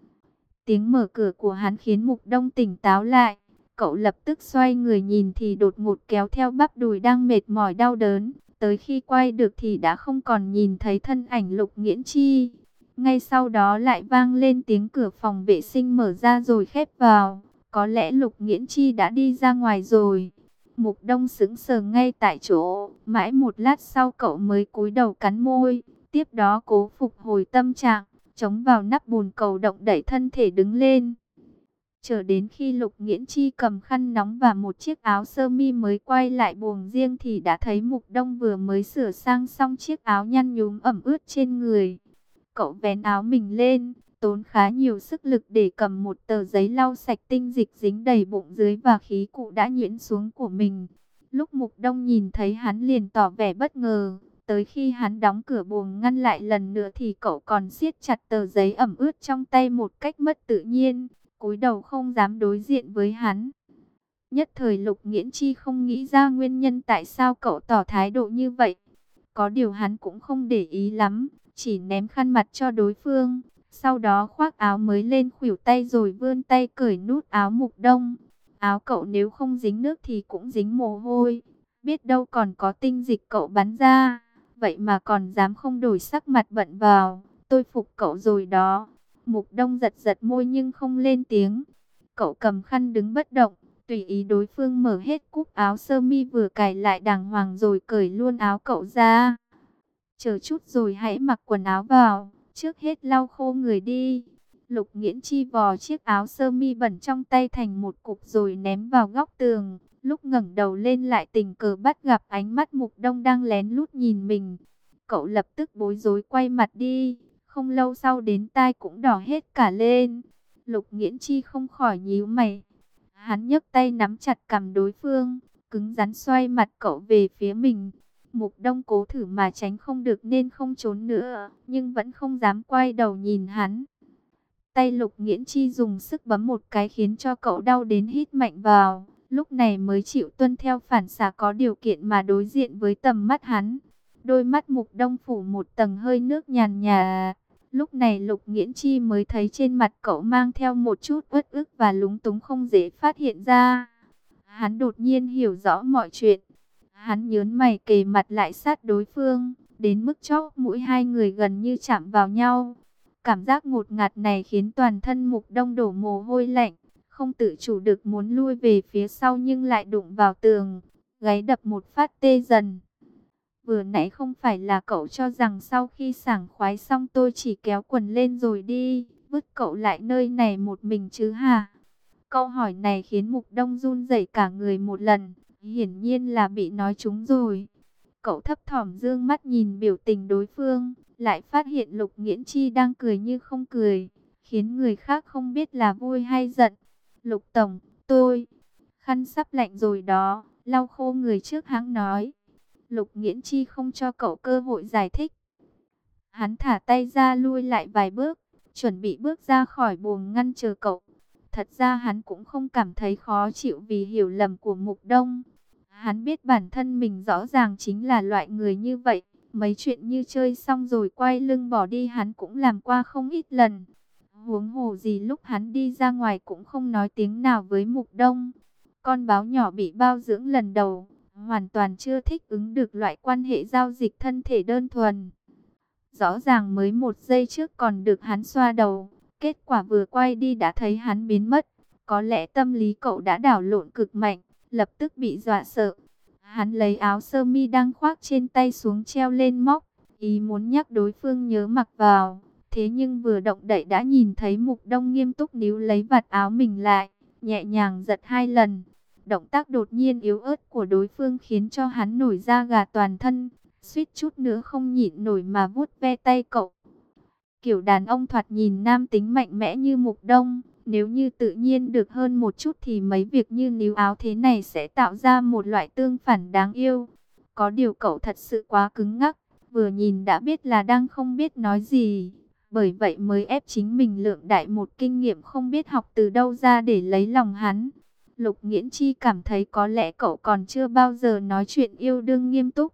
Tiếng mở cửa của hắn khiến Mục Đông tỉnh táo lại, cậu lập tức xoay người nhìn thì đột ngột kéo theo bắp đùi đang mệt mỏi đau đớn, tới khi quay được thì đã không còn nhìn thấy thân ảnh Lục Nghiễn Chi. Ngay sau đó lại vang lên tiếng cửa phòng vệ sinh mở ra rồi khép vào, có lẽ Lục Nghiễn Chi đã đi ra ngoài rồi. Mục Đông sững sờ ngay tại chỗ, mãi một lát sau cậu mới cúi đầu cắn môi, tiếp đó cố phục hồi tâm trạng, chống vào nắp bồn cầu động đẩy thân thể đứng lên. Chờ đến khi Lục Nghiễn Chi cầm khăn nóng và một chiếc áo sơ mi mới quay lại buồng riêng thì đã thấy Mục Đông vừa mới sửa sang xong chiếc áo nhăn nhúm ẩm ướt trên người. Cậu vén áo mình lên, tốn khá nhiều sức lực để cầm một tờ giấy lau sạch tinh dịch dính đầy bụng dưới và khí cụ đã nhuyễn xuống của mình. Lúc Mục Đông nhìn thấy hắn liền tỏ vẻ bất ngờ, tới khi hắn đóng cửa buồng ngăn lại lần nữa thì cậu còn siết chặt tờ giấy ẩm ướt trong tay một cách mất tự nhiên, cúi đầu không dám đối diện với hắn. Nhất thời Lục Nghiễn Chi không nghĩ ra nguyên nhân tại sao cậu tỏ thái độ như vậy. Có điều hắn cũng không để ý lắm, chỉ ném khăn mặt cho đối phương, sau đó khoác áo mới lên khuỷu tay rồi vươn tay cởi nút áo Mục Đông. Áo cậu nếu không dính nước thì cũng dính mồ hôi, biết đâu còn có tinh dịch cậu bắn ra, vậy mà còn dám không đổi sắc mặt bận vào, tôi phục cậu rồi đó. Mục Đông giật giật môi nhưng không lên tiếng. Cậu cầm khăn đứng bất động, Tùy ý đối phương mở hết cúc áo sơ mi vừa cài lại đàng hoàng rồi cởi luôn áo cậu ra. Chờ chút rồi hãy mặc quần áo vào, trước hết lau khô người đi. Lục Nghiễn Chi vò chiếc áo sơ mi bẩn trong tay thành một cục rồi ném vào góc tường. Lúc ngẩng đầu lên lại tình cờ bắt gặp ánh mắt Mục Đông đang lén lút nhìn mình. Cậu lập tức bối rối quay mặt đi, không lâu sau đến tai cũng đỏ hết cả lên. Lục Nghiễn Chi không khỏi nhíu mày. Hắn nhấc tay nắm chặt cằm đối phương, cứng rắn xoay mặt cậu về phía mình. Mục Đông cố thử mà tránh không được nên không trốn nữa, nhưng vẫn không dám quay đầu nhìn hắn. Tay Lục Nghiễn Chi dùng sức bấm một cái khiến cho cậu đau đến hít mạnh vào, lúc này mới chịu tuân theo phản xạ có điều kiện mà đối diện với tầm mắt hắn. Đôi mắt Mục Đông phủ một tầng hơi nước nhàn nhạt. Lúc này Lục Nghiễn Chi mới thấy trên mặt cậu mang theo một chút uất ức và lúng túng không dễ phát hiện ra. Hắn đột nhiên hiểu rõ mọi chuyện. Hắn nhớn mày kề mặt lại sát đối phương, đến mức chóp mũi hai người gần như chạm vào nhau. Cảm giác ngột ngạt này khiến toàn thân Mục Đông đổ mồ hôi lạnh, không tự chủ được muốn lui về phía sau nhưng lại đụng vào tường, gáy đập một phát tê dần. Vừa nãy không phải là cậu cho rằng sau khi sảng khoái xong tôi chỉ kéo quần lên rồi đi, vứt cậu lại nơi này một mình chứ hả? Câu hỏi này khiến Mục Đông run rẩy cả người một lần, hiển nhiên là bị nói trúng rồi. Cậu thấp thỏm dương mắt nhìn biểu tình đối phương, lại phát hiện Lục Nghiễn Chi đang cười như không cười, khiến người khác không biết là vui hay giận. Lục Tổng, tôi, khăn sắp lạnh rồi đó, lau khô người trước hãng nói. Lục Nghiễn Chi không cho cậu cơ hội giải thích. Hắn thả tay ra lui lại vài bước, chuẩn bị bước ra khỏi buồng ngăn chờ cậu. Thật ra hắn cũng không cảm thấy khó chịu vì hiểu lầm của Mục Đông. Hắn biết bản thân mình rõ ràng chính là loại người như vậy. Mấy chuyện như chơi xong rồi quay lưng bỏ đi hắn cũng làm qua không ít lần. Huống hồ gì lúc hắn đi ra ngoài cũng không nói tiếng nào với Mục Đông. Con báo nhỏ bị bao dưỡng lần đầu, hoàn toàn chưa thích ứng được loại quan hệ giao dịch thân thể đơn thuần. Rõ ràng mới một giây trước còn được hắn xoa đầu, kết quả vừa quay đi đã thấy hắn biến mất. Có lẽ tâm lý cậu đã đảo lộn cực mạnh, lập tức bị dọa sợ. Hắn lấy áo sơ mi đang khoác trên tay xuống treo lên móc, ý muốn nhắc đối phương nhớ mặc vào. Thế nhưng vừa động đậy đã nhìn thấy Mục Đông nghiêm túc níu lấy vạt áo mình lại, nhẹ nhàng giật hai lần. Động tác đột nhiên yếu ớt của đối phương khiến cho hắn nổi da gà toàn thân, suýt chút nữa không nhịn nổi mà vuốt ve tay cậu. Kiểu đàn ông thoạt nhìn nam tính mạnh mẽ như Mục Đông, nếu như tự nhiên được hơn một chút thì mấy việc như níu áo thế này sẽ tạo ra một loại tương phản đáng yêu. Có điều cậu thật sự quá cứng ngắc, vừa nhìn đã biết là đang không biết nói gì. Bởi vậy mới ép chính mình lượng đại một kinh nghiệm không biết học từ đâu ra để lấy lòng hắn. Lục Nghiễn Chi cảm thấy có lẽ cậu còn chưa bao giờ nói chuyện yêu đương nghiêm túc.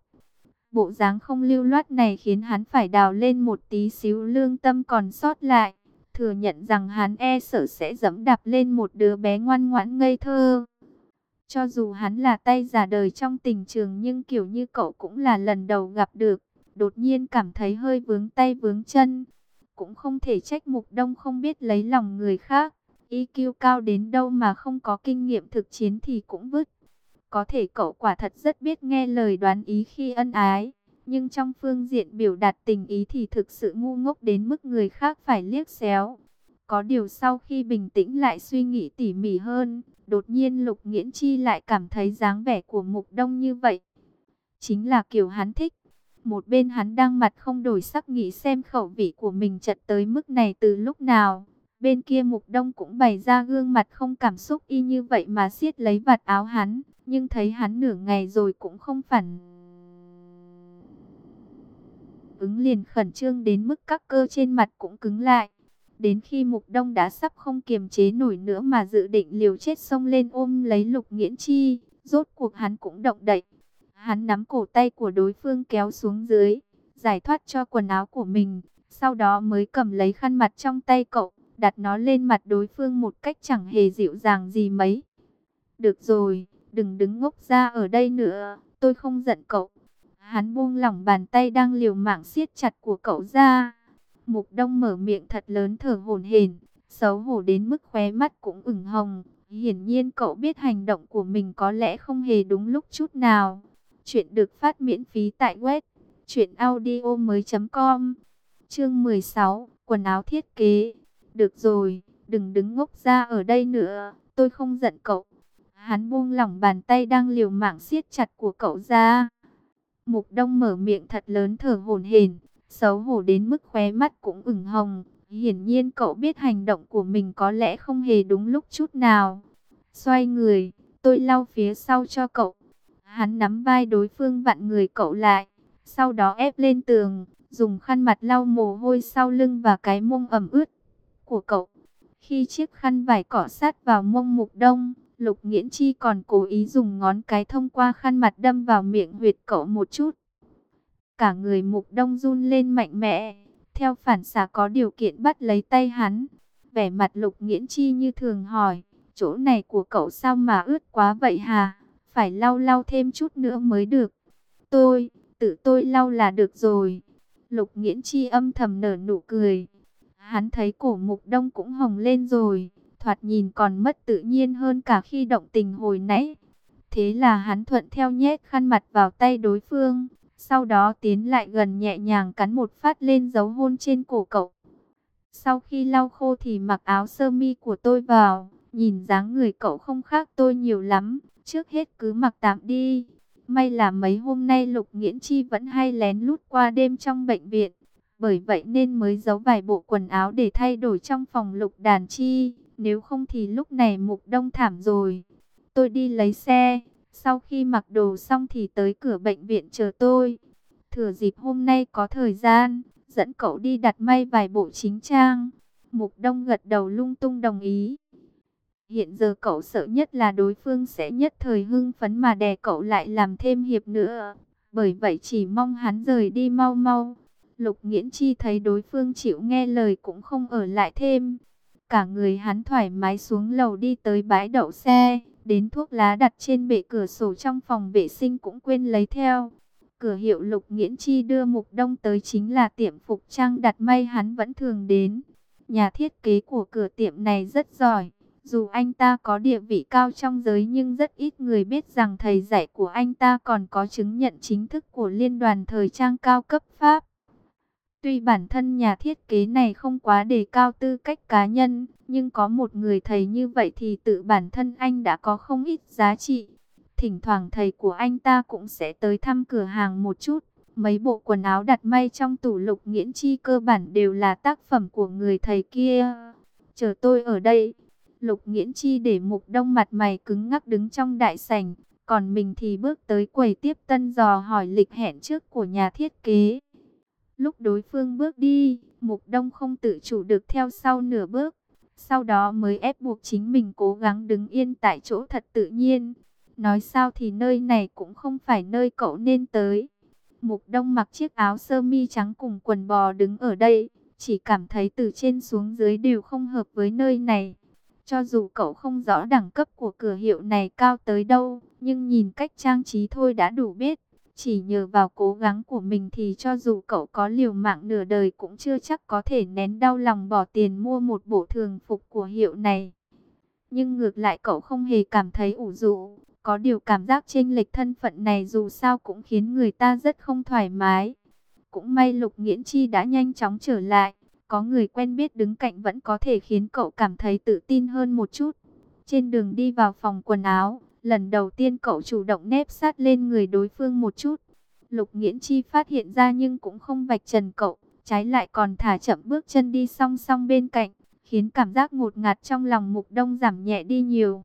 Bộ dáng không lưu loát này khiến hắn phải đào lên một tí xíu lương tâm còn sót lại. Thừa nhận rằng hắn e sợ sẽ dẫm đạp lên một đứa bé ngoan ngoãn ngây thơ. Cho dù hắn là tay giả đời trong tình trường nhưng kiểu như cậu cũng là lần đầu gặp được. Đột nhiên cảm thấy hơi vướng tay vướng chân. Cũng không thể trách Mục Đông không biết lấy lòng người khác. i kiu cao đến đâu mà không có kinh nghiệm thực chiến thì cũng vứt. Có thể cậu quả thật rất biết nghe lời đoán ý khi ân ái. Nhưng trong phương diện biểu đạt tình ý thì thực sự ngu ngốc đến mức người khác phải liếc xéo. Có điều sau khi bình tĩnh lại suy nghĩ tỉ mỉ hơn, đột nhiên Lục Nghiễn Chi lại cảm thấy dáng vẻ của Mục Đông như vậy chính là kiểu hắn thích. Một bên hắn đang mặt không đổi sắc nghĩ xem khẩu vị của mình chật tới mức này từ lúc nào. Bên kia Mục Đông cũng bày ra gương mặt không cảm xúc y như vậy mà siết lấy vạt áo hắn. Nhưng thấy hắn nửa ngày rồi cũng không phản ứng liền khẩn trương đến mức các cơ trên mặt cũng cứng lại. Đến khi Mục Đông đã sắp không kiềm chế nổi nữa mà dự định liều chết xông lên ôm lấy Lục Nghiễn Chi, rốt cuộc hắn cũng động đậy. Hắn nắm cổ tay của đối phương kéo xuống dưới, giải thoát cho quần áo của mình, sau đó mới cầm lấy khăn mặt trong tay cậu, đặt nó lên mặt đối phương một cách chẳng hề dịu dàng gì mấy. Được rồi, đừng đứng ngốc ra ở đây nữa, tôi không giận cậu. Hắn buông lỏng bàn tay đang liều mạng siết chặt của cậu ra. Mục Đông mở miệng thật lớn thở hổn hển, xấu hổ đến mức khóe mắt cũng ửng hồng. Hiển nhiên cậu biết hành động của mình có lẽ không hề đúng lúc chút nào. Chuyện được phát miễn phí tại web truyện audio mới chấm com. Chương mười sáu, quần áo thiết kế. Được rồi, đừng đứng ngốc ra ở đây nữa, tôi không giận cậu. Hắn buông lỏng bàn tay đang liều mạng siết chặt của cậu ra. Mục Đông mở miệng thật lớn thở hổn hển, xấu hổ đến mức khóe mắt cũng ửng hồng. Hiển nhiên cậu biết hành động của mình có lẽ không hề đúng lúc chút nào. Xoay người, tôi lau phía sau cho cậu. Hắn nắm vai đối phương vặn người cậu lại, sau đó ép lên tường, dùng khăn mặt lau mồ hôi sau lưng và cái mông ẩm ướt của cậu. Khi chiếc khăn vải cọ sát vào mông Mục Đông, Lục Nghiễn Chi còn cố ý dùng ngón cái thông qua khăn mặt đâm vào miệng huyệt cậu một chút. Cả người Mục Đông run lên mạnh mẽ, theo phản xạ có điều kiện bắt lấy tay hắn. Vẻ mặt Lục Nghiễn Chi như thường hỏi, chỗ này của cậu sao mà ướt quá vậy hả? Phải lau lau thêm chút nữa mới được. Tôi, tự tôi lau là được rồi. Lục Nghiễn Chi âm thầm nở nụ cười. Hắn thấy cổ Mục Đông cũng hồng lên rồi, thoạt nhìn còn mất tự nhiên hơn cả khi động tình hồi nãy. Thế là hắn thuận theo nhét khăn mặt vào tay đối phương, sau đó tiến lại gần nhẹ nhàng cắn một phát lên dấu hôn trên cổ cậu. Sau khi lau khô thì mặc áo sơ mi của tôi vào, nhìn dáng người cậu không khác tôi nhiều lắm, trước hết cứ mặc tạm đi. May là mấy hôm nay Lục Nghiễn Chi vẫn hay lén lút qua đêm trong bệnh viện, bởi vậy nên mới giấu vài bộ quần áo để thay đổi trong phòng Lục Đàn Chi, nếu không thì lúc này Mục Đông thảm rồi. Tôi đi lấy xe, sau khi mặc đồ xong thì tới cửa bệnh viện chờ tôi. Thừa dịp hôm nay có thời gian, dẫn cậu đi đặt may vài bộ chính trang. Mục Đông gật đầu lung tung đồng ý. Hiện giờ cậu sợ nhất là đối phương sẽ nhất thời hưng phấn mà đè cậu lại làm thêm hiệp nữa. Bởi vậy chỉ mong hắn rời đi mau mau. Lục Nghiễn Chi thấy đối phương chịu nghe lời cũng không ở lại thêm. Cả người hắn thoải mái xuống lầu đi tới bãi đậu xe. Đến thuốc lá đặt trên bệ cửa sổ trong phòng vệ sinh cũng quên lấy theo. Cửa hiệu Lục Nghiễn Chi đưa Mục Đông tới chính là tiệm phục trang đặt may hắn vẫn thường đến. Nhà thiết kế của cửa tiệm này rất giỏi. Dù anh ta có địa vị cao trong giới nhưng rất ít người biết rằng thầy dạy của anh ta còn có chứng nhận chính thức của Liên đoàn Thời trang cao cấp Pháp. Tuy bản thân nhà thiết kế này không quá đề cao tư cách cá nhân, nhưng có một người thầy như vậy thì tự bản thân anh đã có không ít giá trị. Thỉnh thoảng thầy của anh ta cũng sẽ tới thăm cửa hàng một chút. Mấy bộ quần áo đặt may trong tủ Lục Nghiễn Chi cơ bản đều là tác phẩm của người thầy kia. Chờ tôi ở đây. Lục Nghiễn Chi để Mục Đông mặt mày cứng ngắc đứng trong đại sảnh, còn mình thì bước tới quầy tiếp tân dò hỏi lịch hẹn trước của nhà thiết kế. Lúc đối phương bước đi, Mục Đông không tự chủ được theo sau nửa bước, sau đó mới ép buộc chính mình cố gắng đứng yên tại chỗ thật tự nhiên. Nói sao thì nơi này cũng không phải nơi cậu nên tới. Mục Đông mặc chiếc áo sơ mi trắng cùng quần bò đứng ở đây, chỉ cảm thấy từ trên xuống dưới đều không hợp với nơi này. Cho dù cậu không rõ đẳng cấp của cửa hiệu này cao tới đâu, nhưng nhìn cách trang trí thôi đã đủ biết. Chỉ nhờ vào cố gắng của mình thì cho dù cậu có liều mạng nửa đời cũng chưa chắc có thể nén đau lòng bỏ tiền mua một bộ thường phục của hiệu này. Nhưng ngược lại cậu không hề cảm thấy ủ rũ, có điều cảm giác chênh lệch thân phận này dù sao cũng khiến người ta rất không thoải mái. Cũng may Lục Nghiễn Chi đã nhanh chóng trở lại. Có người quen biết đứng cạnh vẫn có thể khiến cậu cảm thấy tự tin hơn một chút. Trên đường đi vào phòng quần áo, lần đầu tiên cậu chủ động nép sát lên người đối phương một chút. Lục Nghiễn Chi phát hiện ra nhưng cũng không vạch trần cậu, trái lại còn thả chậm bước chân đi song song bên cạnh, khiến cảm giác ngột ngạt trong lòng Mục Đông giảm nhẹ đi nhiều.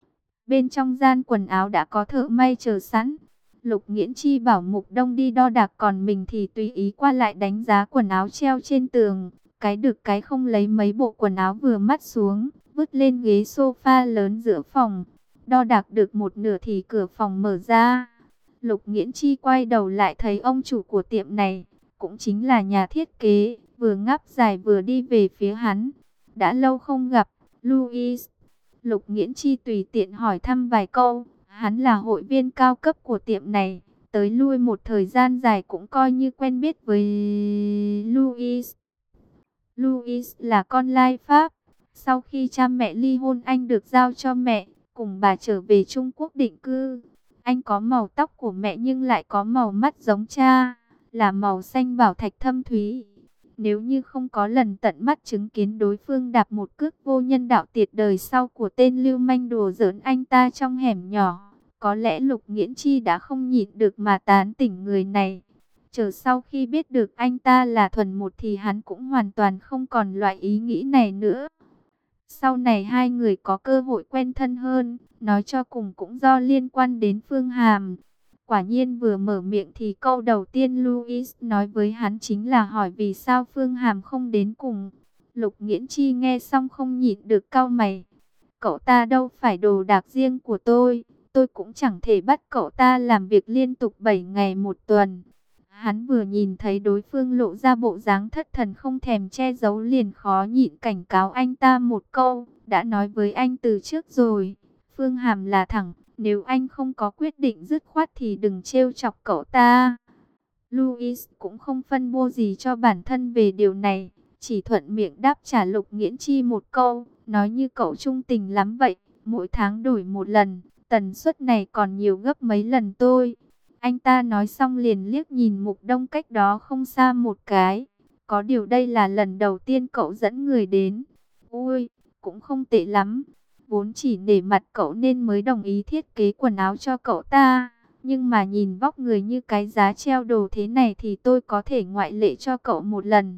Bên trong gian quần áo đã có thợ may chờ sẵn. Lục Nghiễn Chi bảo Mục Đông đi đo đạc còn mình thì tùy ý qua lại đánh giá quần áo treo trên tường. Cái được cái không lấy mấy bộ quần áo vừa mắt xuống, vứt lên ghế sofa lớn giữa phòng. Đo đạc được một nửa thì cửa phòng mở ra. Lục Nghiễn Chi quay đầu lại thấy ông chủ của tiệm này, cũng chính là nhà thiết kế, vừa ngáp dài vừa đi về phía hắn. Đã lâu không gặp, Louis. Lục Nghiễn Chi tùy tiện hỏi thăm vài câu, hắn là hội viên cao cấp của tiệm này, tới lui một thời gian dài cũng coi như quen biết với Louis. Louis là con lai Pháp, Sau khi cha mẹ ly hôn, anh được giao cho mẹ, cùng bà trở về Trung Quốc định cư. Anh có màu tóc của mẹ nhưng lại có màu mắt giống cha, là màu xanh bảo thạch thâm thúy. Nếu như không có lần tận mắt chứng kiến đối phương đạp một cước vô nhân đạo tiệt đời sau của tên lưu manh đùa giỡn anh ta trong hẻm nhỏ, có lẽ Lục Nghiễn Chi đã không nhịn được mà tán tỉnh người này. Chờ sau khi biết được anh ta là thuần một thì hắn cũng hoàn toàn không còn loại ý nghĩ này nữa. Sau này hai người có cơ hội quen thân hơn, nói cho cùng cũng do liên quan đến Phương Hàm. Quả nhiên vừa mở miệng thì câu đầu tiên Louis nói với hắn chính là hỏi vì sao Phương Hàm không đến cùng. Lục Nghiễn Chi nghe xong không nhịn được cau mày. Cậu ta đâu phải đồ đạc riêng của tôi, tôi cũng chẳng thể bắt cậu ta làm việc liên tục bảy ngày một tuần. Hắn vừa nhìn thấy đối phương lộ ra bộ dáng thất thần không thèm che giấu liền khó nhịn cảnh cáo anh ta một câu, đã nói với anh từ trước rồi, Phương Hàm là thẳng, nếu anh không có quyết định dứt khoát thì đừng trêu chọc cậu ta. Louis cũng không phân bua gì cho bản thân về điều này, chỉ thuận miệng đáp trả Lục Nghiễn Chi một câu, nói như cậu trung tình lắm vậy, mỗi tháng đổi một lần, tần suất này còn nhiều gấp mấy lần tôi. Anh ta nói xong liền liếc nhìn Mục Đông cách đó không xa một cái. Có điều đây là lần đầu tiên cậu dẫn người đến. Ui, cũng không tệ lắm. Vốn chỉ nể mặt cậu nên mới đồng ý thiết kế quần áo cho cậu ta. Nhưng mà nhìn vóc người như cái giá treo đồ thế này thì tôi có thể ngoại lệ cho cậu một lần.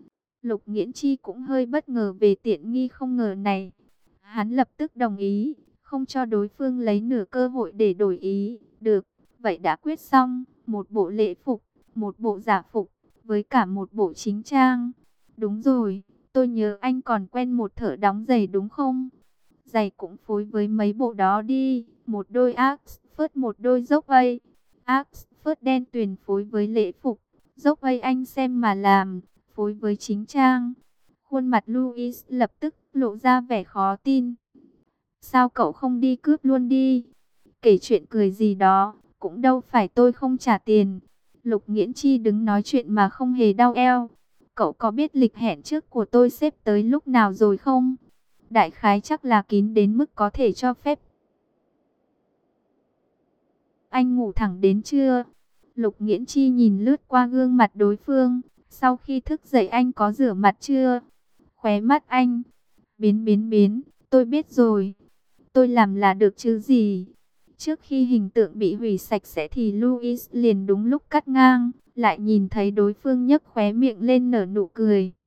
Lục Nghiễn Chi cũng hơi bất ngờ về tiện nghi không ngờ này. Hắn lập tức đồng ý, không cho đối phương lấy nửa cơ hội để đổi ý. Được. Vậy đã quyết xong, một bộ lễ phục, một bộ giả phục, với cả một bộ chính trang. Đúng rồi, tôi nhớ anh còn quen một thợ đóng giày đúng không? Giày cũng phối với mấy bộ đó đi, một đôi Oxford, một đôi dốc A. Oxford đen tuyền phối với lễ phục, dốc A anh xem mà làm, phối với chính trang. Khuôn mặt Louis lập tức lộ ra vẻ khó tin. Sao cậu không đi cướp luôn đi? Kể chuyện cười gì đó. Cũng đâu phải tôi không trả tiền. Lục Nghiễn Chi đứng nói chuyện mà không hề đau eo. Cậu có biết lịch hẹn trước của tôi xếp tới lúc nào rồi không? Đại khái chắc là kín đến mức có thể cho phép. Anh ngủ thẳng đến trưa. Lục Nghiễn Chi nhìn lướt qua gương mặt đối phương. Sau khi thức dậy anh có rửa mặt chưa? Khóe mắt anh. Biến biến biến, tôi biết rồi. Tôi làm là được chứ gì? Trước khi hình tượng bị hủy sạch sẽ thì Louis liền đúng lúc cắt ngang, lại nhìn thấy đối phương nhếch khóe miệng lên nở nụ cười.